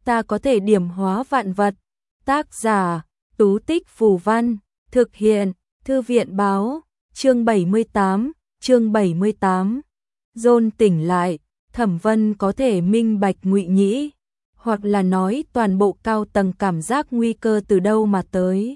ta có thể điểm hóa vạn vật. Tác giả, Tú Tích Phù Văn, thực hiện, Thư viện báo, chương 78. John tỉnh lại, Thẩm Vân có thể minh bạch Ngụy Nhĩ, hoặc là nói toàn bộ cao tầng cảm giác nguy cơ từ đâu mà tới.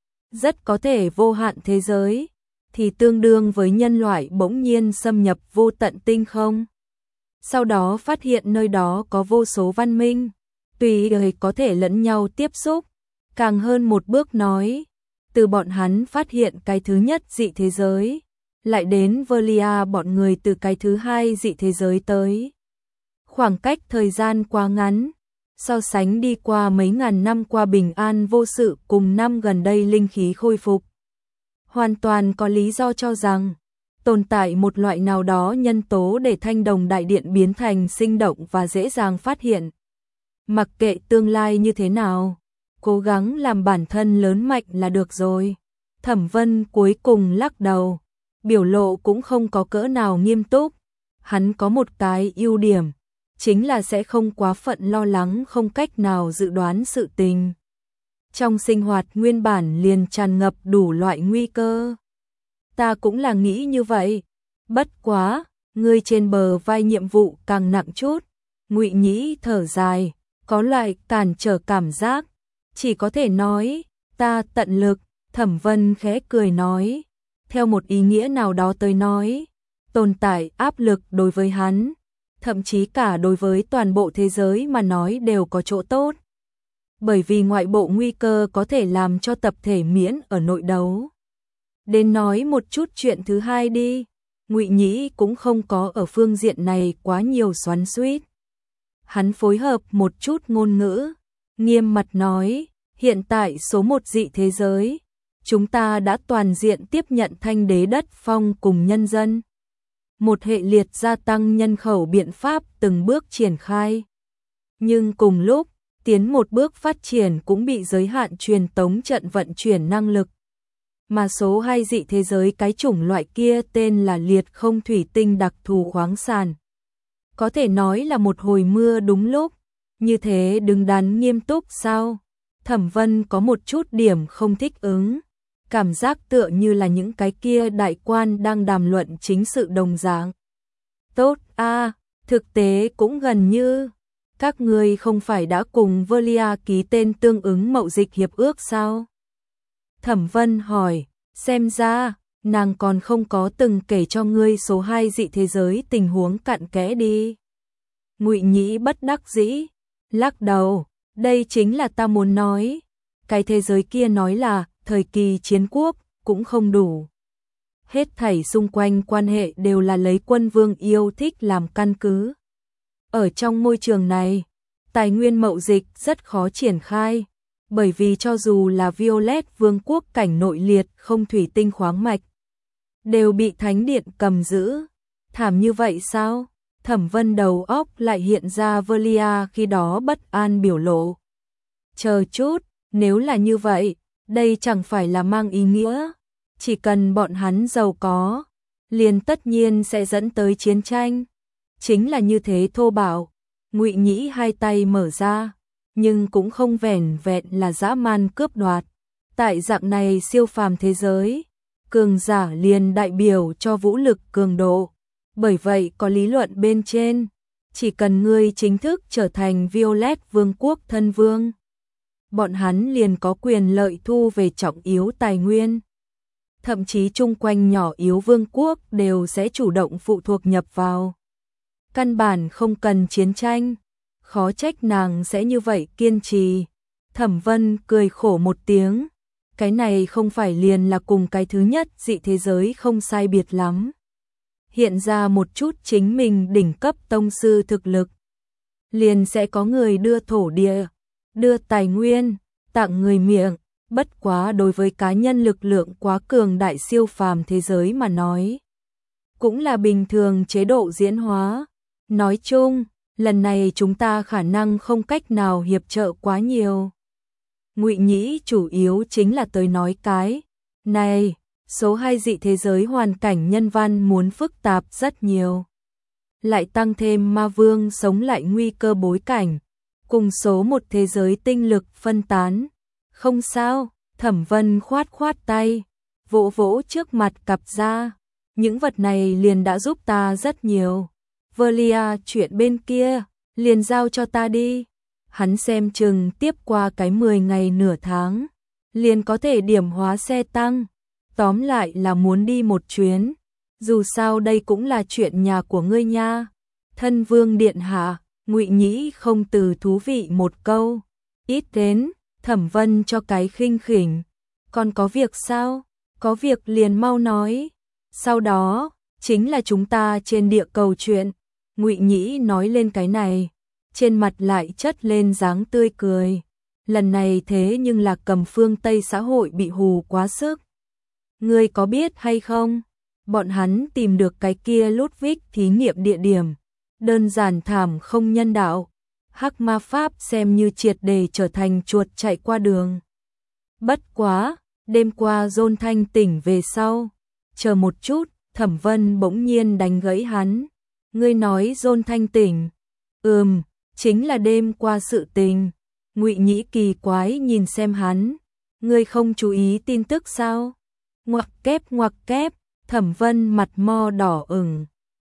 Rất có thể vô hạn thế giới, thì tương đương với nhân loại bỗng nhiên xâm nhập vô tận tinh không. Sau đó phát hiện nơi đó có vô số văn minh, tùy đời có thể lẫn nhau tiếp xúc. Càng hơn một bước nói, từ bọn hắn phát hiện cái thứ nhất dị thế giới, lại đến Velia bọn người từ cái thứ hai dị thế giới tới. Khoảng cách thời gian quá ngắn, so sánh đi qua mấy ngàn năm qua bình an vô sự cùng năm gần đây linh khí khôi phục. Hoàn toàn có lý do cho rằng, tồn tại một loại nào đó nhân tố để thanh đồng đại điện biến thành sinh động và dễ dàng phát hiện. Mặc kệ tương lai như thế nào, cố gắng làm bản thân lớn mạnh là được rồi. Thẩm Vân cuối cùng lắc đầu, biểu lộ cũng không có cỡ nào nghiêm túc. Hắn có một cái ưu điểm, chính là sẽ không quá phận lo lắng không cách nào dự đoán sự tình. Trong sinh hoạt nguyên bản liền tràn ngập đủ loại nguy cơ. Ta cũng là nghĩ như vậy. Bất quá, ngươi trên bờ vai nhiệm vụ càng nặng chút. Ngụy Nhĩ thở dài, có loại cản trở cảm giác. Chỉ có thể nói, ta tận lực. Thẩm Vân khẽ cười nói. Theo một ý nghĩa nào đó tới nói, tồn tại áp lực đối với hắn, thậm chí cả đối với toàn bộ thế giới mà nói đều có chỗ tốt. Bởi vì ngoại bộ nguy cơ có thể làm cho tập thể miễn ở nội đấu. Đến nói một chút chuyện thứ hai đi. Ngụy Nhĩ cũng không có ở phương diện này quá nhiều xoắn xuýt. Hắn phối hợp một chút ngôn ngữ, nghiêm mặt nói, hiện tại số một dị thế giới, chúng ta đã toàn diện tiếp nhận thanh đế đất phong cùng nhân dân. Một hệ liệt gia tăng nhân khẩu biện pháp từng bước triển khai. Nhưng cùng lúc, tiến một bước phát triển cũng bị giới hạn truyền tống trận vận chuyển năng lực. Mà số 2 dị thế giới cái chủng loại kia tên là liệt không thủy tinh đặc thù khoáng sản. Có thể nói là một hồi mưa đúng lúc, như thế đứng đắn nghiêm túc sao? Thẩm Vân có một chút điểm không thích ứng, cảm giác tựa như là những cái kia đại quan đang đàm luận chính sự đồng dạng. Tốt a, thực tế cũng gần như, các ngươi không phải đã cùng Velia ký tên tương ứng mậu dịch hiệp ước sao? Thẩm Vân hỏi, xem ra, nàng còn không có từng kể cho ngươi số 2 dị thế giới tình huống cặn kẽ đi. Ngụy Nhĩ bất đắc dĩ, lắc đầu, đây chính là ta muốn nói. Cái thế giới kia nói là, thời kỳ chiến quốc, cũng không đủ. Hết thảy xung quanh quan hệ đều là lấy quân vương yêu thích làm căn cứ. Ở trong môi trường này, tài nguyên mậu dịch rất khó triển khai, bởi vì cho dù là Violet Vương quốc cảnh nội liệt không thủy tinh khoáng mạch, đều bị Thánh Điện cầm giữ. Thảm như vậy sao? Thẩm Vân đầu óc lại hiện ra Velia khi đó bất an biểu lộ. Chờ chút, nếu là như vậy, đây chẳng phải là mang ý nghĩa, chỉ cần bọn hắn giàu có, liền tất nhiên sẽ dẫn tới chiến tranh. Chính là như thế thô bạo. Ngụy Nhĩ hai tay mở ra, nhưng cũng không vẻn vẹn là dã man cướp đoạt. Tại dạng này siêu phàm thế giới, cường giả liền đại biểu cho vũ lực cường độ. Bởi vậy có lý luận bên trên, chỉ cần ngươi chính thức trở thành Violet Vương quốc thân vương, bọn hắn liền có quyền lợi thu về trọng yếu tài nguyên. Thậm chí chung quanh nhỏ yếu vương quốc đều sẽ chủ động phụ thuộc nhập vào. Căn bản không cần chiến tranh, khó trách nàng sẽ như vậy kiên trì. Thẩm Vân cười khổ một tiếng, cái này không phải liền là cùng cái thứ nhất dị thế giới không sai biệt lắm. Hiện ra một chút chính mình đỉnh cấp tông sư thực lực, liền sẽ có người đưa thổ địa, đưa tài nguyên, tặng người miệng. Bất quá đối với cá nhân lực lượng quá cường đại siêu phàm thế giới mà nói, cũng là bình thường chế độ diễn hóa. Nói chung, lần này chúng ta khả năng không cách nào hiệp trợ quá nhiều. Ngụy Nhĩ chủ yếu chính là tới nói cái này, số 2 dị thế giới hoàn cảnh nhân văn muốn phức tạp rất nhiều. Lại tăng thêm ma vương sống lại nguy cơ bối cảnh, cùng số một thế giới tinh lực phân tán. Không sao, Thẩm Vân khoát khoát tay, vỗ vỗ trước mặt cặp da. Những vật này liền đã giúp ta rất nhiều. Velia, chuyện bên kia, liền giao cho ta đi. Hắn xem chừng tiếp qua cái 10 ngày nửa tháng, liền có thể điểm hóa xe tăng. Tóm lại là muốn đi một chuyến. Dù sao đây cũng là chuyện nhà của ngươi nha. Thân vương điện hạ, Ngụy Nhĩ không từ thú vị một câu. Ít đến, Thẩm Vân cho cái khinh khỉnh. Còn có việc sao? Có việc liền mau nói. Sau đó, chính là chúng ta trên địa cầu chuyện. Ngụy Nhĩ nói lên cái này, trên mặt lại chất lên dáng tươi cười. Lần này thế nhưng là Cầm phương Tây xã hội bị hù quá sức. Ngươi có biết hay không? Bọn hắn tìm được cái kia Ludwig thí nghiệm địa điểm. Đơn giản thảm không nhân đạo. Hắc ma pháp xem như triệt để trở thành chuột chạy qua đường. Bất quá, đêm qua John thanh tỉnh về sau. Chờ một chút, Thẩm Vân bỗng nhiên đánh gãy hắn. Ngươi nói John thanh tỉnh? Chính là đêm qua sự tình. Ngụy Nhĩ kỳ quái nhìn xem hắn. Ngươi không chú ý tin tức sao? Ngoặc kép, Thẩm Vân mặt mo đỏ ửng.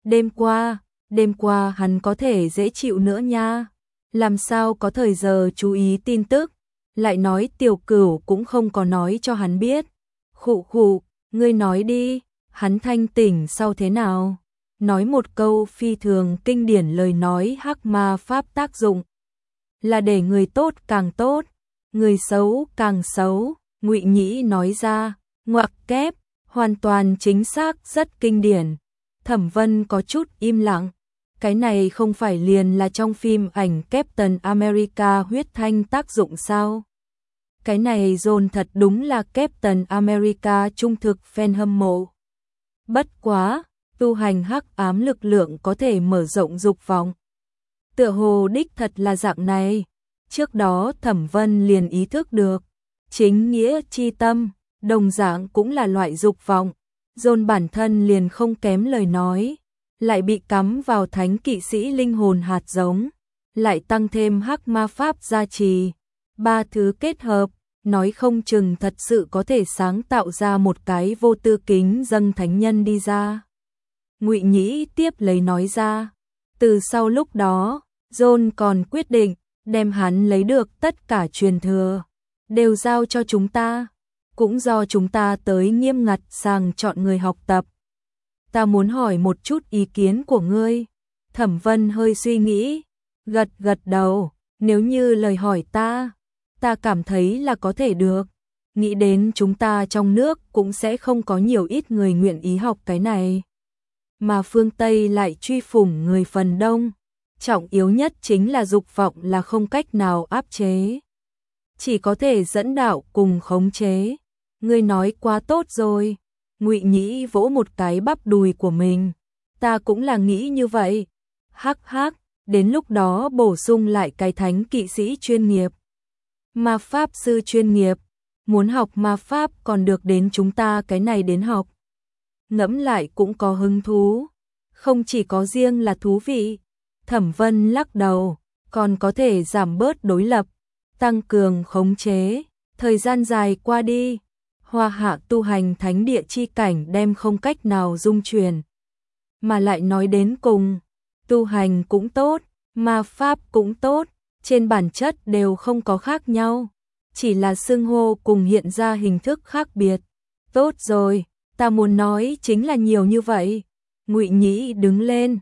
Đêm qua hắn có thể dễ chịu nữa nha. Làm sao có thời giờ chú ý tin tức? Lại nói Tiểu Cửu cũng không có nói cho hắn biết. Khụ, ngươi nói đi, hắn thanh tỉnh sau thế nào? Nói một câu phi thường kinh điển lời nói hắc ma pháp tác dụng. Là để người tốt càng tốt, người xấu càng xấu, Ngụy Nhĩ nói ra, ngoặc kép, hoàn toàn chính xác rất kinh điển. Thẩm Vân có chút im lặng, cái này không phải liền là trong phim ảnh Captain America huyết thanh tác dụng sao? Cái này John thật đúng là Captain America trung thực fan hâm mộ. Bất quá, tu hành hắc ám lực lượng có thể mở rộng dục vọng. Tựa hồ đích thật là dạng này. Trước đó Thẩm Vân liền ý thức được, chính nghĩa chi tâm, đồng dạng cũng là loại dục vọng. John bản thân liền không kém lời nói, lại bị cắm vào thánh kỵ sĩ linh hồn hạt giống, lại tăng thêm hắc ma pháp gia trì. Ba thứ kết hợp, nói không chừng thật sự có thể sáng tạo ra một cái vô tư kính dâng thánh nhân đi ra. Ngụy Nhĩ tiếp lấy nói ra, từ sau lúc đó, John còn quyết định đem hắn lấy được tất cả truyền thừa, đều giao cho chúng ta, cũng do chúng ta tới nghiêm ngặt sàng chọn người học tập. Ta muốn hỏi một chút ý kiến của ngươi. Thẩm Vân hơi suy nghĩ, gật đầu, nếu như lời hỏi ta cảm thấy là có thể được. Nghĩ đến chúng ta trong nước cũng sẽ không có nhiều ít người nguyện ý học cái này. Mà phương Tây lại truy phủng người phần đông. Trọng yếu nhất chính là dục vọng là không cách nào áp chế. Chỉ có thể dẫn đạo cùng khống chế. Ngươi nói quá tốt rồi. Ngụy Nhĩ vỗ một cái bắp đùi của mình. Ta cũng là nghĩ như vậy. Hắc, đến lúc đó bổ sung lại cái thánh kỵ sĩ chuyên nghiệp. Ma pháp sư chuyên nghiệp. Muốn học ma pháp còn được đến chúng ta cái này đến học. Ngẫm lại cũng có hứng thú. Không chỉ có riêng là thú vị. Thẩm Vân lắc đầu, còn có thể giảm bớt đối lập, tăng cường khống chế. Thời gian dài qua đi, Hoa Hạ tu hành thánh địa chi cảnh đem không cách nào dung chuyển. Mà lại nói đến cùng, tu hành cũng tốt, ma pháp cũng tốt, trên bản chất đều không có khác nhau, chỉ là xưng hô cùng hiện ra hình thức khác biệt. Tốt rồi, ta muốn nói chính là nhiều như vậy. Ngụy Nhĩ đứng lên,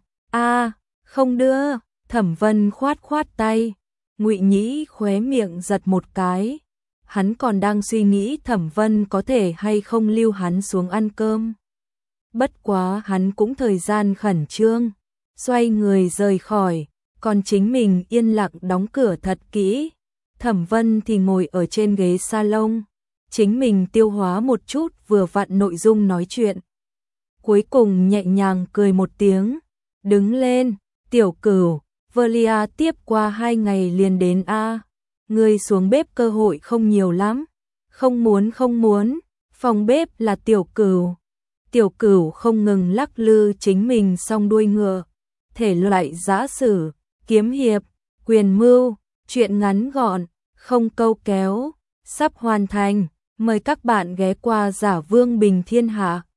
không đưa. Thẩm Vân khoát tay. Ngụy Nhĩ khóe miệng giật một cái. Hắn còn đang suy nghĩ Thẩm Vân có thể hay không lưu hắn xuống ăn cơm. Bất quá hắn cũng thời gian khẩn trương, xoay người rời khỏi, còn chính mình yên lặng đóng cửa thật kỹ. Thẩm Vân thì ngồi ở trên ghế salon, chính mình tiêu hóa một chút vừa vặn nội dung nói chuyện. Cuối cùng nhẹ nhàng cười một tiếng, đứng lên, Tiểu Cửu, Velia tiếp qua 2 ngày liền đến a. Ngươi xuống bếp cơ hội không nhiều lắm. Không muốn, phòng bếp là Tiểu Cửu. Tiểu Cửu không ngừng lắc lư chính mình song đuôi ngựa, thể loại giã sử, kiếm hiệp, quyền mưu, Chuyện ngắn gọn, không câu kéo, sắp hoàn thành. Mời các bạn ghé qua Giả Vương Bình Thiên Hạ.